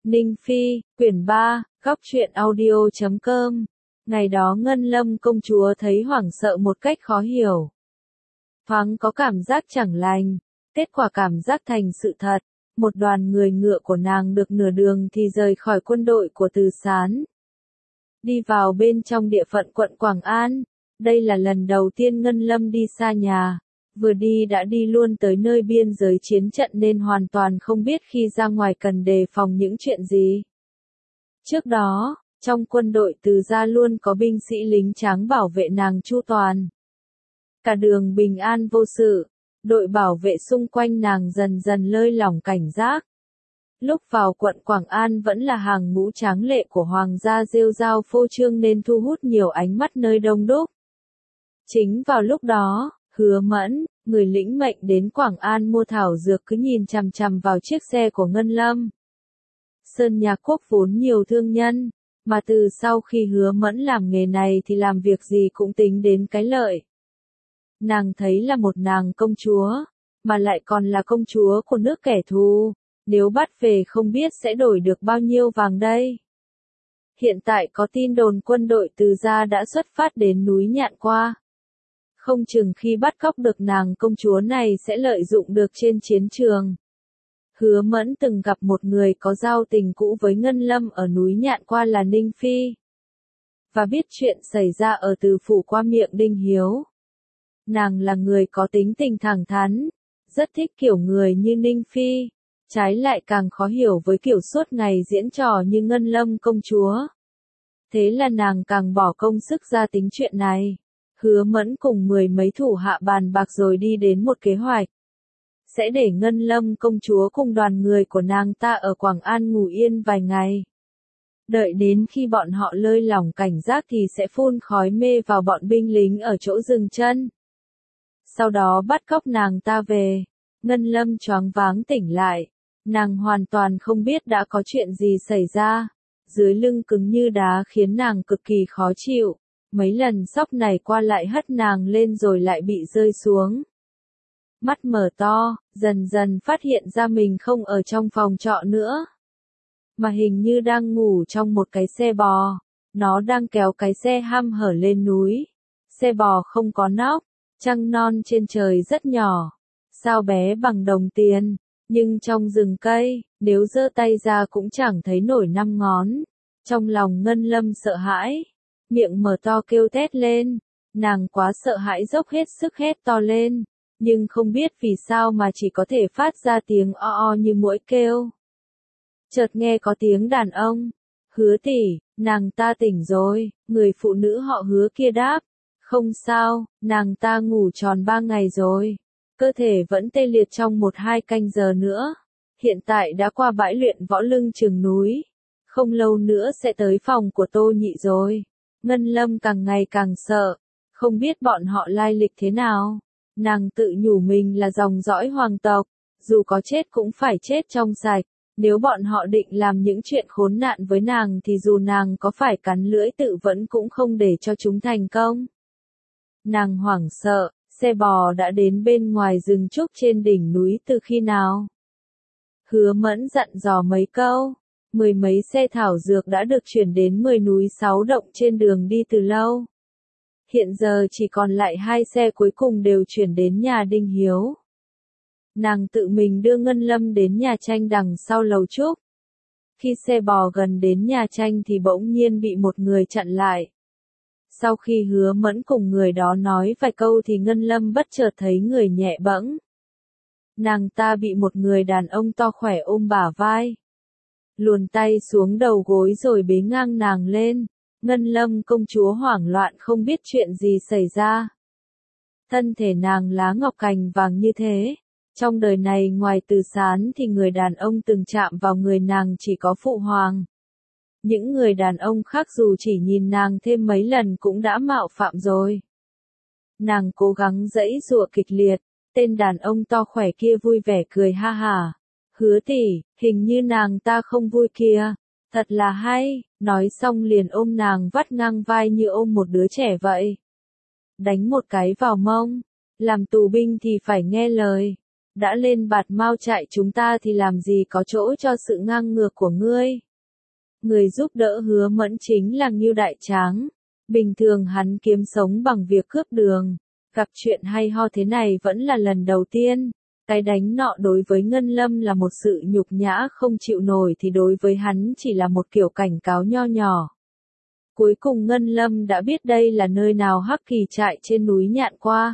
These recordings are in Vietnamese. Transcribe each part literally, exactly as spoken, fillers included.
Ninh Phi, quyển ba, góc truyện audio chấm com. Ngày đó Ngân Lâm công chúa thấy hoảng sợ một cách khó hiểu. Thoáng có cảm giác chẳng lành, kết quả cảm giác thành sự thật. Một đoàn người ngựa của nàng được nửa đường thì rời khỏi quân đội của Từ Sán. Đi vào bên trong địa phận quận Quảng An. Đây là lần đầu tiên Ngân Lâm đi xa nhà. Vừa đi đã đi luôn tới nơi biên giới chiến trận nên hoàn toàn không biết khi ra ngoài cần đề phòng những chuyện gì. Trước đó, trong quân đội Từ gia luôn có binh sĩ lính tráng bảo vệ nàng chu toàn. Cả đường bình an vô sự, đội bảo vệ xung quanh nàng dần dần lơi lỏng cảnh giác. Lúc vào quận Quảng An vẫn là hàng ngũ tráng lệ của hoàng gia rêu rao phô trương nên thu hút nhiều ánh mắt nơi đông đúc. Chính vào lúc đó, Hứa Mẫn, người lĩnh mệnh đến Quảng An mua thảo dược cứ nhìn chằm chằm vào chiếc xe của Ngân Lâm. Sơn Nhạc Quốc vốn nhiều thương nhân, mà từ sau khi Hứa Mẫn làm nghề này thì làm việc gì cũng tính đến cái lợi. Nàng thấy là một nàng công chúa, mà lại còn là công chúa của nước kẻ thù, nếu bắt về không biết sẽ đổi được bao nhiêu vàng đây. Hiện tại có tin đồn quân đội Từ gia đã xuất phát đến núi Nhạn Qua. Không chừng khi bắt cóc được nàng công chúa này sẽ lợi dụng được trên chiến trường. Hứa Mẫn từng gặp một người có giao tình cũ với Ngân Lâm ở núi Nhạn Qua là Ninh Phi. Và biết chuyện xảy ra ở Từ phủ qua miệng Đinh Hiếu. Nàng là người có tính tình thẳng thắn, rất thích kiểu người như Ninh Phi, trái lại càng khó hiểu với kiểu suốt ngày diễn trò như Ngân Lâm công chúa. Thế là nàng càng bỏ công sức ra tính chuyện này. Hứa Mẫn cùng mười mấy thủ hạ bàn bạc rồi đi đến một kế hoạch. Sẽ để Ngân Lâm công chúa cùng đoàn người của nàng ta ở Quảng An ngủ yên vài ngày. Đợi đến khi bọn họ lơi lỏng cảnh giác thì sẽ phun khói mê vào bọn binh lính ở chỗ dừng chân. Sau đó bắt cóc nàng ta về. Ngân Lâm choáng váng tỉnh lại. Nàng hoàn toàn không biết đã có chuyện gì xảy ra. Dưới lưng cứng như đá khiến nàng cực kỳ khó chịu. Mấy lần sóc này qua lại hất nàng lên rồi lại bị rơi xuống. Mắt mở to, dần dần phát hiện ra mình không ở trong phòng trọ nữa. Mà hình như đang ngủ trong một cái xe bò. Nó đang kéo cái xe hăm hở lên núi. Xe bò không có nóc, trăng non trên trời rất nhỏ. Sao bé bằng đồng tiền, nhưng trong rừng cây, nếu giơ tay ra cũng chẳng thấy nổi năm ngón. Trong lòng Ngân Lâm sợ hãi. Miệng mở to kêu thét lên, nàng quá sợ hãi dốc hết sức hét to lên, nhưng không biết vì sao mà chỉ có thể phát ra tiếng o o như muỗi kêu. Chợt nghe có tiếng đàn ông, Hứa tỷ, nàng ta tỉnh rồi, người phụ nữ họ Hứa kia đáp, không sao, nàng ta ngủ tròn ba ngày rồi, cơ thể vẫn tê liệt trong một hai canh giờ nữa, hiện tại đã qua bãi luyện võ lưng chừng núi, không lâu nữa sẽ tới phòng của Tô Nhị rồi. Ngân Lâm càng ngày càng sợ, không biết bọn họ lai lịch thế nào. Nàng tự nhủ mình là dòng dõi hoàng tộc, dù có chết cũng phải chết trong sạch. Nếu bọn họ định làm những chuyện khốn nạn với nàng thì dù nàng có phải cắn lưỡi tự vẫn cũng không để cho chúng thành công. Nàng hoảng sợ, xe bò đã đến bên ngoài rừng trúc trên đỉnh núi từ khi nào? Hứa Mẫn dặn dò mấy câu. Mười mấy xe thảo dược đã được chuyển đến mười núi sáu động trên đường đi từ lâu. Hiện giờ chỉ còn lại hai xe cuối cùng đều chuyển đến nhà Đinh Hiếu. Nàng tự mình đưa Ngân Lâm đến nhà tranh đằng sau lầu trúc. Khi xe bò gần đến nhà tranh thì bỗng nhiên bị một người chặn lại. Sau khi Hứa Mẫn cùng người đó nói vài câu thì Ngân Lâm bất chợt thấy người nhẹ bẫng. Nàng ta bị một người đàn ông to khỏe ôm bả vai. Luồn tay xuống đầu gối rồi bế ngang nàng lên. Ngân Lâm công chúa hoảng loạn không biết chuyện gì xảy ra. Thân thể nàng lá ngọc cành vàng như thế. Trong đời này ngoài Từ Sán thì người đàn ông từng chạm vào người nàng chỉ có Phụ Hoàng. Những người đàn ông khác dù chỉ nhìn nàng thêm mấy lần cũng đã mạo phạm rồi. Nàng cố gắng giãy giụa kịch liệt. Tên đàn ông to khỏe kia vui vẻ cười ha hả. Hứa tỷ, hình như nàng ta không vui kìa, thật là hay, nói xong liền ôm nàng vắt ngang vai như ôm một đứa trẻ vậy. Đánh một cái vào mông, làm tù binh thì phải nghe lời. đã lên bạt mao trại chúng ta thì làm gì có chỗ cho sự ngang ngược của ngươi. Người giúp đỡ Hứa Mẫn chính là Ngưu Đại Tráng. Bình thường hắn kiếm sống bằng việc cướp đường. Gặp chuyện hay ho thế này vẫn là lần đầu tiên. Cái đánh nọ đối với Ngân Lâm là một sự nhục nhã không chịu nổi thì đối với hắn chỉ là một kiểu cảnh cáo nho nhỏ. Cuối cùng Ngân Lâm đã biết đây là nơi nào Hắc Kỳ trại trên núi Nhạn qua.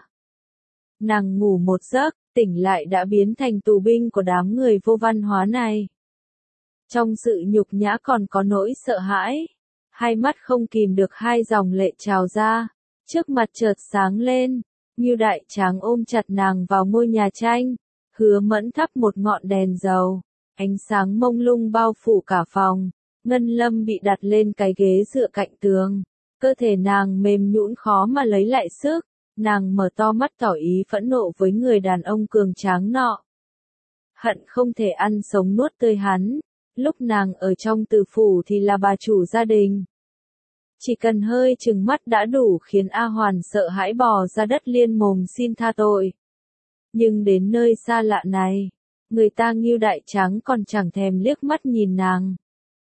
Nàng ngủ một giấc, tỉnh lại đã biến thành tù binh của đám người vô văn hóa này. Trong sự nhục nhã còn có nỗi sợ hãi. Hai mắt không kìm được hai dòng lệ trào ra. Trước mặt chợt sáng lên. Ngưu Đại Tráng ôm chặt nàng vào ngôi nhà tranh. Hứa Mẫn thắp một ngọn đèn dầu. Ánh sáng mông lung bao phủ cả phòng. Ngân Lâm bị đặt lên cái ghế dựa cạnh tường. Cơ thể nàng mềm nhũn khó mà lấy lại sức. Nàng mở to mắt tỏ ý phẫn nộ với người đàn ông cường tráng nọ. Hận không thể ăn sống nuốt tươi hắn. Lúc nàng ở trong tử phủ thì là bà chủ gia đình. Chỉ cần hơi chừng mắt đã đủ khiến A Hoàn sợ hãi bò ra đất liên mồm xin tha tội. Nhưng đến nơi xa lạ này, người ta Ngưu Đại Tráng còn chẳng thèm liếc mắt nhìn nàng.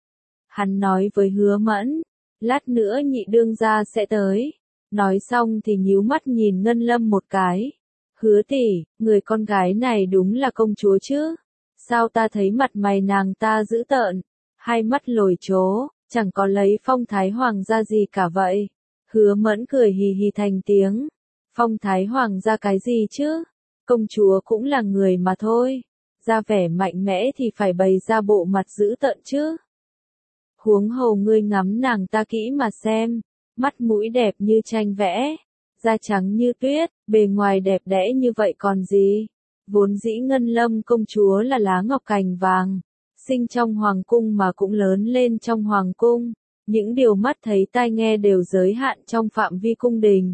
Hắn nói với Hứa Mẫn, lát nữa nhị đương gia sẽ tới. Nói xong thì nhíu mắt nhìn Ngân Lâm một cái. Hứa tỷ, người con gái này đúng là công chúa chứ? Sao ta thấy mặt mày nàng ta dữ tợn, hai mắt lồi chố, chẳng có lấy phong thái hoàng gia gì cả vậy. Hứa Mẫn cười hì hì thành tiếng. Phong thái hoàng gia cái gì chứ? Công chúa cũng là người mà thôi. Ra vẻ mạnh mẽ thì phải bày ra bộ mặt dữ tợn chứ. Huống hồ ngươi ngắm nàng ta kỹ mà xem. Mắt mũi đẹp như tranh vẽ. Da trắng như tuyết, bề ngoài đẹp đẽ như vậy còn gì. Vốn dĩ Ngân Lâm công chúa là lá ngọc cành vàng. Sinh trong hoàng cung mà cũng lớn lên trong hoàng cung. Những điều mắt thấy tai nghe đều giới hạn trong phạm vi cung đình.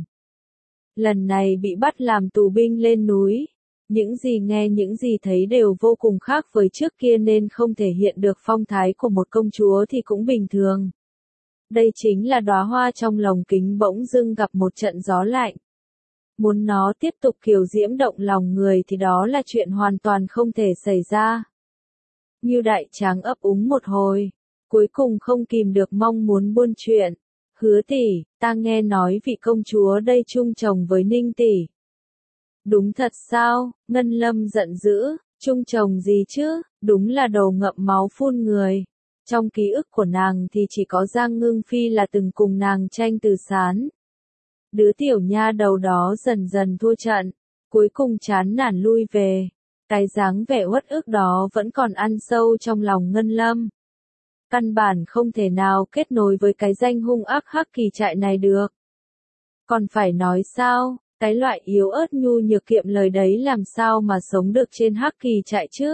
Lần này bị bắt làm tù binh lên núi. Những gì nghe những gì thấy đều vô cùng khác với trước kia nên không thể hiện được phong thái của một công chúa thì cũng bình thường. Đây chính là đóa hoa trong lồng kính bỗng dưng gặp một trận gió lạnh. Muốn nó tiếp tục kiều diễm động lòng người thì đó là chuyện hoàn toàn không thể xảy ra. Ngưu Đại Tráng ấp úng một hồi, cuối cùng không kìm được mong muốn buôn chuyện. Hứa tỷ, ta nghe nói vị công chúa đây chung chồng với Ninh tỷ. Đúng thật sao? Ngân Lâm giận dữ, chung chồng gì chứ, đúng là đồ ngậm máu phun người. Trong ký ức của nàng thì chỉ có Giang Ngưng Phi là từng cùng nàng tranh từ sán. Đứa tiểu nha đầu đó dần dần thua trận, cuối cùng chán nản lui về. Cái dáng vẻ uất ức đó vẫn còn ăn sâu trong lòng Ngân Lâm. Căn bản không thể nào kết nối với cái danh hung ác Hắc Kỳ trại này được. Còn phải nói sao, cái loại yếu ớt nhu nhược kiệm lời đấy làm sao mà sống được trên Hắc Kỳ trại chứ?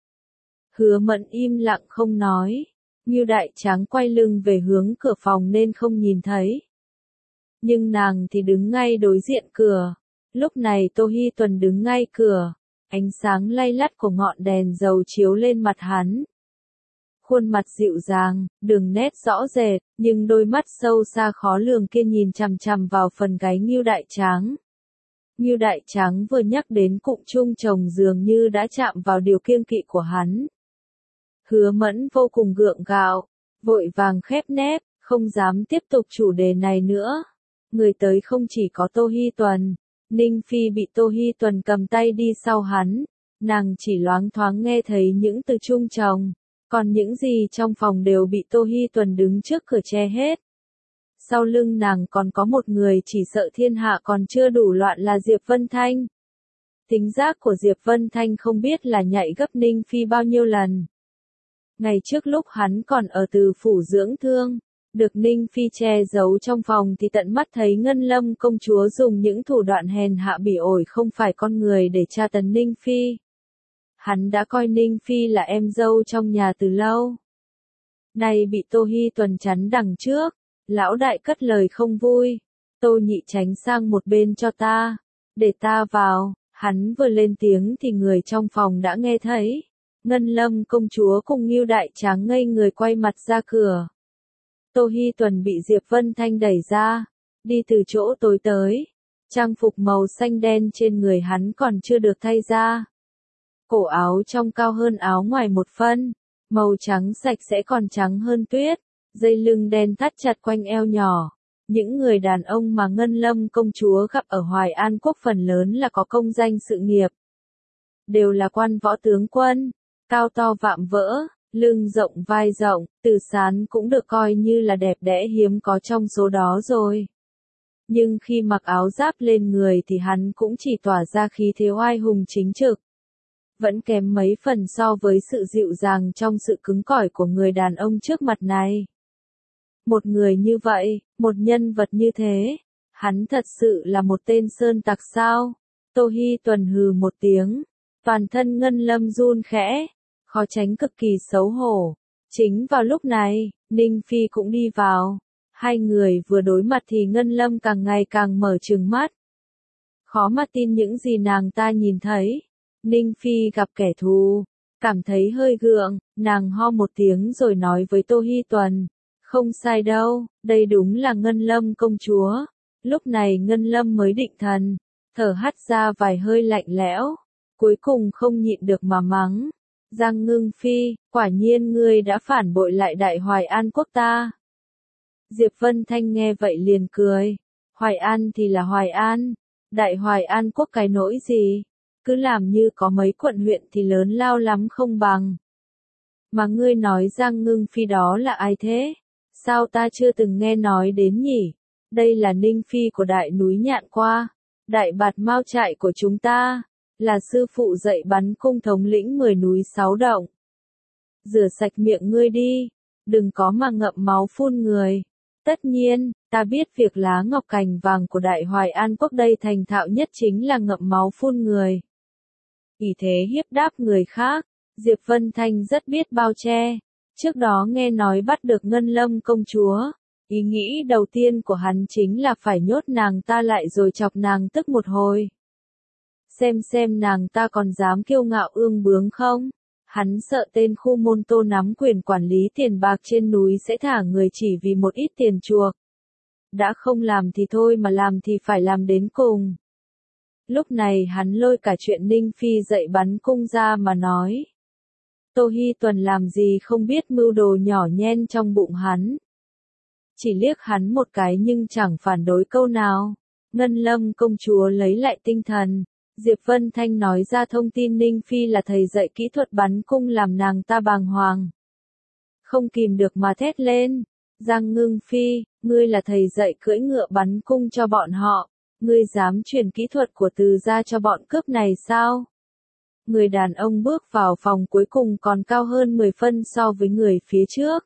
Hứa Mẫn im lặng không nói. Ngưu Đại Tráng quay lưng về hướng cửa phòng nên không nhìn thấy. Nhưng nàng thì đứng ngay đối diện cửa. Lúc này Tô Hi Tuần đứng ngay cửa. Ánh sáng lay lắt của ngọn đèn dầu chiếu lên mặt hắn. Khuôn mặt dịu dàng, đường nét rõ rệt, nhưng đôi mắt sâu xa khó lường kia nhìn chằm chằm vào phần gáy Ngưu Đại Tráng. Ngưu Đại Tráng vừa nhắc đến cụm chung chồng dường như đã chạm vào điều kiêng kỵ của hắn. Hứa Mẫn vô cùng gượng gạo, vội vàng khép nép, không dám tiếp tục chủ đề này nữa. Người tới không chỉ có Tô Hi Tuần, Ninh Phi bị Tô Hi Tuần cầm tay đi sau hắn, nàng chỉ loáng thoáng nghe thấy những từ chung chồng, còn những gì trong phòng đều bị Tô Hi Tuần đứng trước cửa che hết. Sau lưng nàng còn có một người chỉ sợ thiên hạ còn chưa đủ loạn là Diệp Vân Thanh. Tính giác của Diệp Vân Thanh không biết là nhạy gấp Ninh Phi bao nhiêu lần. Ngày trước lúc hắn còn ở Từ phủ dưỡng thương, được Ninh Phi che giấu trong phòng thì tận mắt thấy Ngân Lâm công chúa dùng những thủ đoạn hèn hạ bỉ ổi không phải con người để tra tấn Ninh Phi. Hắn đã coi Ninh Phi là em dâu trong nhà từ lâu. Nay bị Tô Hi Tuần chắn đằng trước, lão đại cất lời không vui. Tô nhị tránh sang một bên cho ta, để ta vào. Hắn vừa lên tiếng thì người trong phòng đã nghe thấy. Ngân Lâm công chúa cùng Ngưu Đại Tráng ngây người quay mặt ra cửa. Tô Hi Tuần bị Diệp Vân Thanh đẩy ra, đi từ chỗ tối tới. Trang phục màu xanh đen trên người hắn còn chưa được thay ra. cổ áo trong cao hơn áo ngoài một phân, màu trắng sạch sẽ còn trắng hơn tuyết, dây lưng đen thắt chặt quanh eo nhỏ. Những người đàn ông mà Ngân Lâm công chúa gặp ở Hoài An Quốc phần lớn là có công danh sự nghiệp. Đều là quan võ tướng quân, cao to vạm vỡ, lưng rộng vai rộng, Từ Sán cũng được coi như là đẹp đẽ hiếm có trong số đó rồi. Nhưng khi mặc áo giáp lên người thì hắn cũng chỉ tỏa ra khí thế oai hùng chính trực. Vẫn kém mấy phần so với sự dịu dàng trong sự cứng cỏi của người đàn ông trước mặt này. Một người như vậy, một nhân vật như thế, hắn thật sự là một tên sơn tặc sao? Tô Hi Tuần hừ một tiếng, toàn thân Ngân Lâm run khẽ, khó tránh cực kỳ xấu hổ. Chính vào lúc này, Ninh Phi cũng đi vào. Hai người vừa đối mặt thì Ngân Lâm càng ngày càng mở trừng mắt. Khó mà tin những gì nàng ta nhìn thấy. Ninh Phi gặp kẻ thù, cảm thấy hơi gượng, nàng ho một tiếng rồi nói với Tô Hi Tuần. Không sai đâu, đây đúng là Ngân Lâm công chúa. Lúc này Ngân Lâm mới định thần, thở hắt ra vài hơi lạnh lẽo, cuối cùng không nhịn được mà mắng. Giang Ngưng Phi, quả nhiên ngươi đã phản bội lại Đại Hoài An Quốc ta. Diệp Vân Thanh nghe vậy liền cười. Hoài An thì là Hoài An, Đại Hoài An Quốc cái nỗi gì? Cứ làm như có mấy quận huyện thì lớn lao lắm không bằng. Mà ngươi nói Giang Ngưng Phi đó là ai thế? Sao ta chưa từng nghe nói đến nhỉ? Đây là Ninh Phi của đại núi Nhạn Qua, đại bạt mao trại của chúng ta, là sư phụ dạy bắn cung thống lĩnh mười núi sáu động. Rửa sạch miệng ngươi đi, đừng có mà ngậm máu phun người. Tất nhiên, ta biết việc lá ngọc cành vàng của Đại Hoài An Quốc đây thành thạo nhất chính là ngậm máu phun người. Ý thế hiếp đáp người khác, Diệp Vân Thanh rất biết bao che. Trước đó nghe nói bắt được Ngân Lâm công chúa, ý nghĩ đầu tiên của hắn chính là phải nhốt nàng ta lại rồi chọc nàng tức một hồi. Xem xem nàng ta còn dám kiêu ngạo ương bướng không? Hắn sợ tên khu môn Tô nắm quyền quản lý tiền bạc trên núi sẽ thả người chỉ vì một ít tiền chuộc. Đã không làm thì thôi mà làm thì phải làm đến cùng. Lúc này hắn lôi cả chuyện Ninh Phi dạy bắn cung ra mà nói. Tô Hi Tuần làm gì không biết mưu đồ nhỏ nhen trong bụng hắn. Chỉ liếc hắn một cái nhưng chẳng phản đối câu nào. Ngân Lâm công chúa lấy lại tinh thần. Diệp Vân Thanh nói ra thông tin Ninh Phi là thầy dạy kỹ thuật bắn cung làm nàng ta bàng hoàng. Không kìm được mà thét lên. Giang Ngưng Phi, ngươi là thầy dạy cưỡi ngựa bắn cung cho bọn họ. Ngươi dám truyền kỹ thuật của Từ gia cho bọn cướp này sao? Người đàn ông bước vào phòng cuối cùng còn cao hơn mười phân so với người phía trước.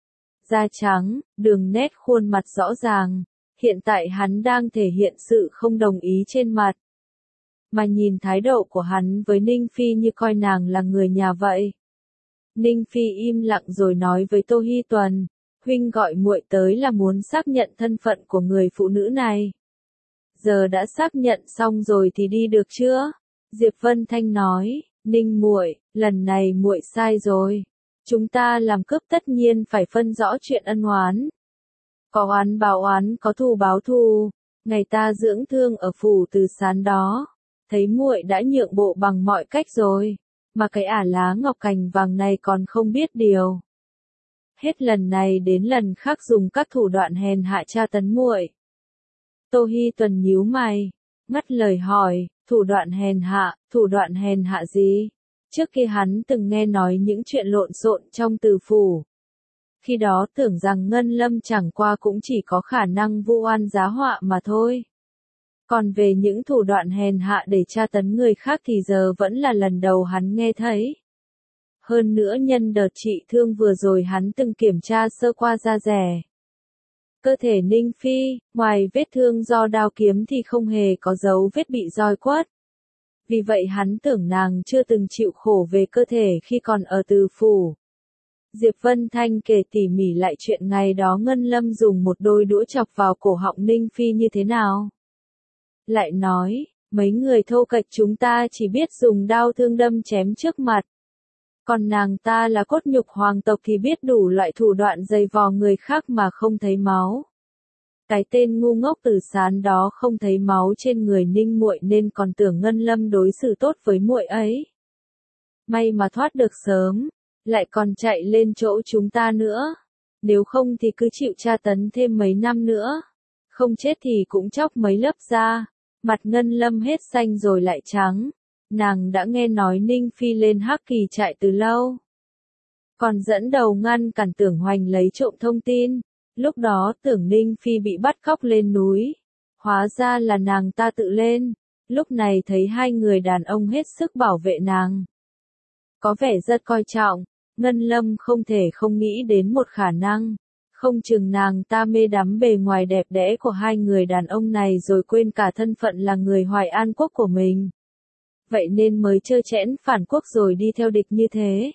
Da trắng, đường nét khuôn mặt rõ ràng. Hiện tại hắn đang thể hiện sự không đồng ý trên mặt. Mà nhìn thái độ của hắn với Ninh Phi như coi nàng là người nhà vậy. Ninh Phi im lặng rồi nói với Tô Hi Tuần, huynh gọi muội tới là muốn xác nhận thân phận của người phụ nữ này. Giờ đã xác nhận xong rồi thì đi được chưa? Diệp Vân Thanh nói, Ninh muội, lần này muội sai rồi. Chúng ta làm cướp tất nhiên phải phân rõ chuyện ân oán. Có oán báo oán, có thù báo thù. Ngày ta dưỡng thương ở phủ Từ Sán đó, thấy muội đã nhượng bộ bằng mọi cách rồi, mà cái ả lá ngọc cành vàng này còn không biết điều. Hết lần này đến lần khác dùng các thủ đoạn hèn hạ tra tấn muội. Tô Hi Tuần nhíu mày, ngắt lời hỏi, thủ đoạn hèn hạ, thủ đoạn hèn hạ gì? Trước kia hắn từng nghe nói những chuyện lộn xộn trong Từ phủ. Khi đó tưởng rằng Ngân Lâm chẳng qua cũng chỉ có khả năng vu oan giá họa mà thôi. Còn về những thủ đoạn hèn hạ để tra tấn người khác thì giờ vẫn là lần đầu hắn nghe thấy. Hơn nữa nhân đợt trị thương vừa rồi hắn từng kiểm tra sơ qua da dẻ. Cơ thể Ninh Phi, ngoài vết thương do đao kiếm thì không hề có dấu vết bị roi quất. Vì vậy hắn tưởng nàng chưa từng chịu khổ về cơ thể khi còn ở Từ phủ. Diệp Vân Thanh kể tỉ mỉ lại chuyện ngày đó Ngân Lâm dùng một đôi đũa chọc vào cổ họng Ninh Phi như thế nào. Lại nói, mấy người thô kệch chúng ta chỉ biết dùng đao thương đâm chém trước mặt. Còn nàng ta là cốt nhục hoàng tộc thì biết đủ loại thủ đoạn dày vò người khác mà không thấy máu. Cái tên ngu ngốc Từ Sán đó không thấy máu trên người Ninh muội nên còn tưởng Ngân Lâm đối xử tốt với muội ấy. may mà thoát được sớm, lại còn chạy lên chỗ chúng ta nữa. Nếu không thì cứ chịu tra tấn thêm mấy năm nữa. Không chết thì cũng chóc mấy lớp da. Mặt Ngân Lâm hết xanh rồi lại trắng. Nàng đã nghe nói Ninh Phi lên Hắc Kỳ trại từ lâu. Còn dẫn đầu ngăn cản Tưởng Hoành lấy trộm thông tin. Lúc đó tưởng Ninh Phi bị bắt cóc lên núi. Hóa ra là nàng ta tự lên. Lúc này thấy hai người đàn ông hết sức bảo vệ nàng. Có vẻ rất coi trọng. Ngân Lâm không thể không nghĩ đến một khả năng. Không chừng nàng ta mê đắm bề ngoài đẹp đẽ của hai người đàn ông này rồi quên cả thân phận là người Hoài An quốc của mình. Vậy nên mới trơ trẽn phản quốc rồi đi theo địch như thế.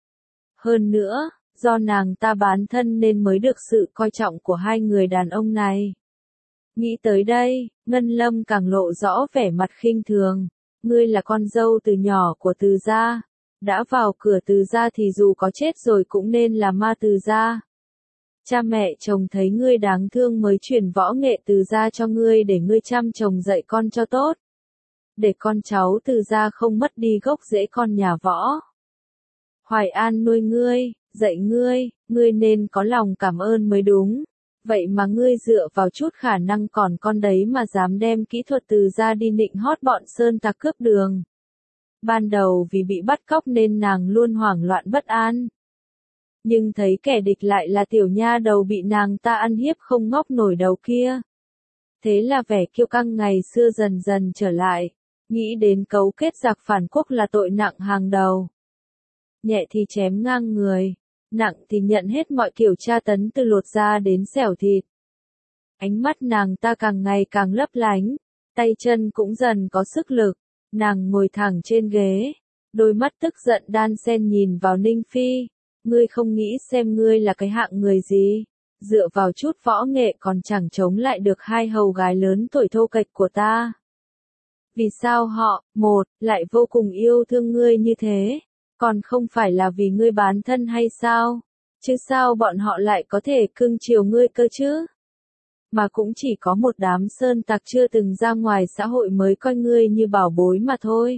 Hơn nữa, do nàng ta bán thân nên mới được sự coi trọng của hai người đàn ông này. Nghĩ tới đây, Ngân Lâm càng lộ rõ vẻ mặt khinh thường. Ngươi là con dâu từ nhỏ của Từ gia. Đã vào cửa Từ gia thì dù có chết rồi cũng nên là ma Từ gia. Cha mẹ chồng thấy ngươi đáng thương mới truyền võ nghệ Từ gia cho ngươi để ngươi chăm chồng dạy con cho tốt. Để con cháu Từ gia không mất đi gốc rễ con nhà võ. Hoài An nuôi ngươi, dạy ngươi, ngươi nên có lòng cảm ơn mới đúng. Vậy mà ngươi dựa vào chút khả năng còn con đấy mà dám đem kỹ thuật Từ gia đi nịnh hót bọn sơn tặc cướp đường. Ban đầu vì bị bắt cóc nên nàng luôn hoảng loạn bất an. Nhưng thấy kẻ địch lại là tiểu nha đầu bị nàng ta ăn hiếp không ngóc nổi đầu kia. Thế là vẻ kiêu căng ngày xưa dần dần trở lại, nghĩ đến cấu kết giặc phản quốc là tội nặng hàng đầu. Nhẹ thì chém ngang người, nặng thì nhận hết mọi kiểu tra tấn từ lột da đến xẻo thịt. Ánh mắt nàng ta càng ngày càng lấp lánh, tay chân cũng dần có sức lực, nàng ngồi thẳng trên ghế, đôi mắt tức giận đan xen nhìn vào Ninh Phi. Ngươi không nghĩ xem ngươi là cái hạng người gì, dựa vào chút võ nghệ còn chẳng chống lại được hai hầu gái lớn tuổi thô kệch của ta. Vì sao họ, một, lại vô cùng yêu thương ngươi như thế, còn không phải là vì ngươi bán thân hay sao, chứ sao bọn họ lại có thể cưng chiều ngươi cơ chứ? Mà cũng chỉ có một đám sơn tặc chưa từng ra ngoài xã hội mới coi ngươi như bảo bối mà thôi.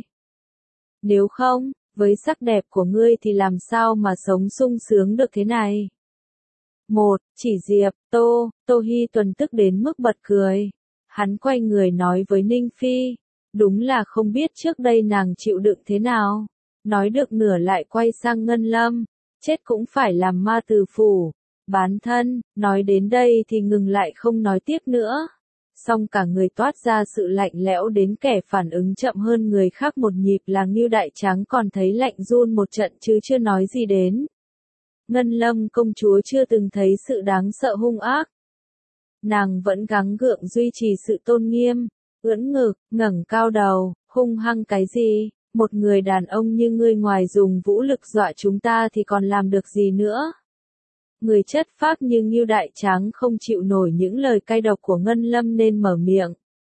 Nếu không, với sắc đẹp của ngươi thì làm sao mà sống sung sướng được thế này? Một, chỉ Diệp, Tô, Tô Hi Tuần tức đến mức bật cười. Hắn quay người nói với Ninh Phi, đúng là không biết trước đây nàng chịu đựng thế nào. Nói được nửa lại quay sang Ngân Lâm, chết cũng phải làm ma từ phủ, bán thân, nói đến đây thì ngừng lại không nói tiếp nữa. Xong cả người toát ra sự lạnh lẽo đến kẻ phản ứng chậm hơn người khác một nhịp là Ngưu Đại Tráng còn thấy lạnh run một trận chứ chưa nói gì đến. Ngân Lâm công chúa chưa từng thấy sự đáng sợ hung ác. Nàng vẫn gắng gượng duy trì sự tôn nghiêm, ưỡn ngực, ngẩng cao đầu, hung hăng cái gì, một người đàn ông như ngươi ngoài dùng vũ lực dọa chúng ta thì còn làm được gì nữa. Người chất phác như Ngưu Đại Tráng không chịu nổi những lời cay độc của Ngân Lâm nên mở miệng.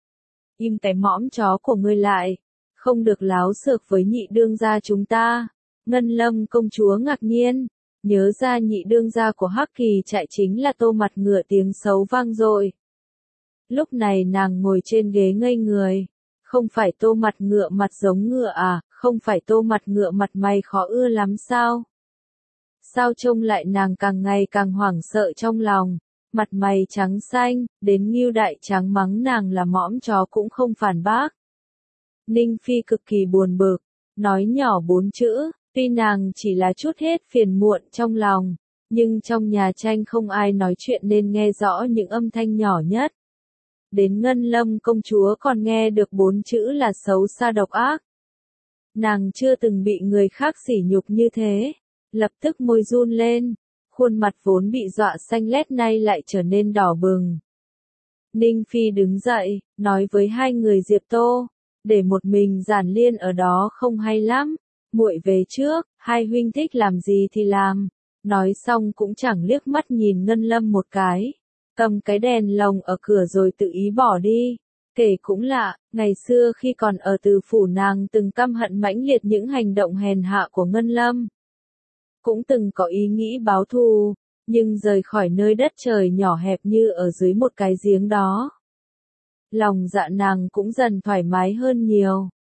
Im cái mõm chó của ngươi lại, không được láo xược với nhị đương gia chúng ta. Ngân Lâm công chúa ngạc nhiên, nhớ ra nhị đương gia của Hắc Kỳ trại chính là Tô Mặt Ngựa tiếng xấu vang dội. Lúc này nàng ngồi trên ghế ngây người, không phải Tô Mặt Ngựa mặt giống ngựa à, không phải Tô Mặt Ngựa mặt mày khó ưa lắm sao? Sao trông lại nàng càng ngày càng hoảng sợ trong lòng, mặt mày trắng xanh, đến Ngưu Đại Tráng mắng nàng là mõm chó cũng không phản bác. Ninh Phi cực kỳ buồn bực, nói nhỏ bốn chữ, tuy nàng chỉ là chút hết phiền muộn trong lòng, nhưng trong nhà tranh không ai nói chuyện nên nghe rõ những âm thanh nhỏ nhất. Đến Ngân Lâm công chúa còn nghe được bốn chữ là xấu xa độc ác. Nàng chưa từng bị người khác sỉ nhục như thế. Lập tức môi run lên, khuôn mặt vốn bị dọa xanh lét nay lại trở nên đỏ bừng. Ninh Phi đứng dậy, nói với hai người Diệp Tô, để một mình Giản Liên ở đó không hay lắm, muội về trước, hai huynh thích làm gì thì làm. Nói xong cũng chẳng liếc mắt nhìn Ngân Lâm một cái, cầm cái đèn lồng ở cửa rồi tự ý bỏ đi. Kể cũng lạ, ngày xưa khi còn ở Từ phủ nàng từng căm hận mãnh liệt những hành động hèn hạ của Ngân Lâm. Cũng từng có ý nghĩ báo thù, nhưng rời khỏi nơi đất trời nhỏ hẹp như ở dưới một cái giếng đó. Lòng dạ nàng cũng dần thoải mái hơn nhiều,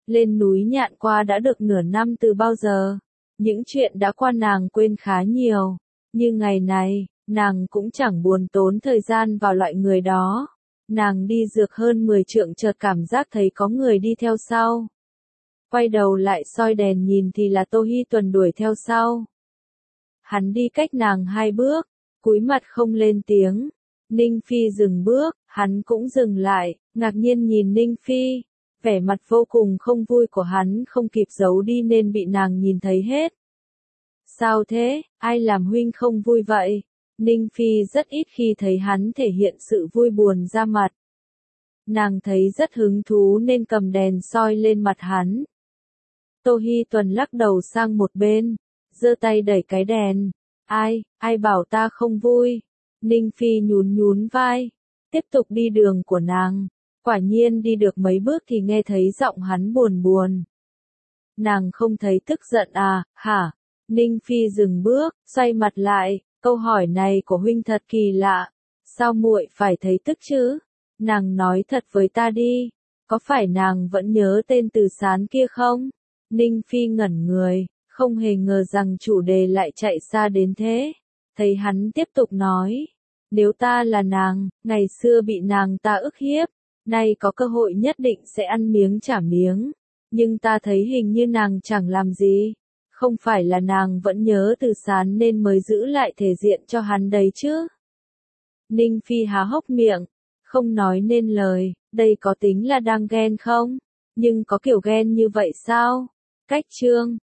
Lên núi Nhạn qua đã được nửa năm từ bao giờ. Những chuyện đã qua nàng quên khá nhiều. Nhưng ngày này, nàng cũng chẳng buồn tốn thời gian vào loại người đó. Nàng đi dược hơn mười trượng chợt cảm giác thấy có người đi theo sau. Quay đầu lại soi đèn nhìn thì là Tô Hi Tuần đuổi theo sau. Hắn đi cách nàng hai bước, cúi mặt không lên tiếng. Ninh Phi dừng bước, hắn cũng dừng lại, ngạc nhiên nhìn Ninh Phi. Vẻ mặt vô cùng không vui của hắn không kịp giấu đi nên bị nàng nhìn thấy hết. Sao thế, ai làm huynh không vui vậy? Ninh Phi rất ít khi thấy hắn thể hiện sự vui buồn ra mặt. Nàng thấy rất hứng thú nên cầm đèn soi lên mặt hắn. Tô Hi Tuần lắc đầu sang một bên, giơ tay đẩy cái đèn. Ai, ai bảo ta không vui? Ninh Phi nhún nhún vai, tiếp tục đi đường của nàng. Quả nhiên đi được mấy bước thì nghe thấy giọng hắn buồn buồn. Nàng không thấy tức giận à, hả? Ninh Phi dừng bước, xoay mặt lại, câu hỏi này của huynh thật kỳ lạ. Sao muội phải thấy tức chứ? Nàng nói thật với ta đi, có phải nàng vẫn nhớ tên Từ Sán kia không? Ninh Phi ngẩn người, không hề ngờ rằng chủ đề lại chạy xa đến thế. Thấy hắn tiếp tục nói, nếu ta là nàng, ngày xưa bị nàng ta ức hiếp, nay có cơ hội nhất định sẽ ăn miếng trả miếng. Nhưng ta thấy hình như nàng chẳng làm gì. Không phải là nàng vẫn nhớ Từ Sán nên mới giữ lại thể diện cho hắn đấy chứ? Ninh Phi há hốc miệng, không nói nên lời, đây có tính là đang ghen không? Nhưng có kiểu ghen như vậy sao? Cách chương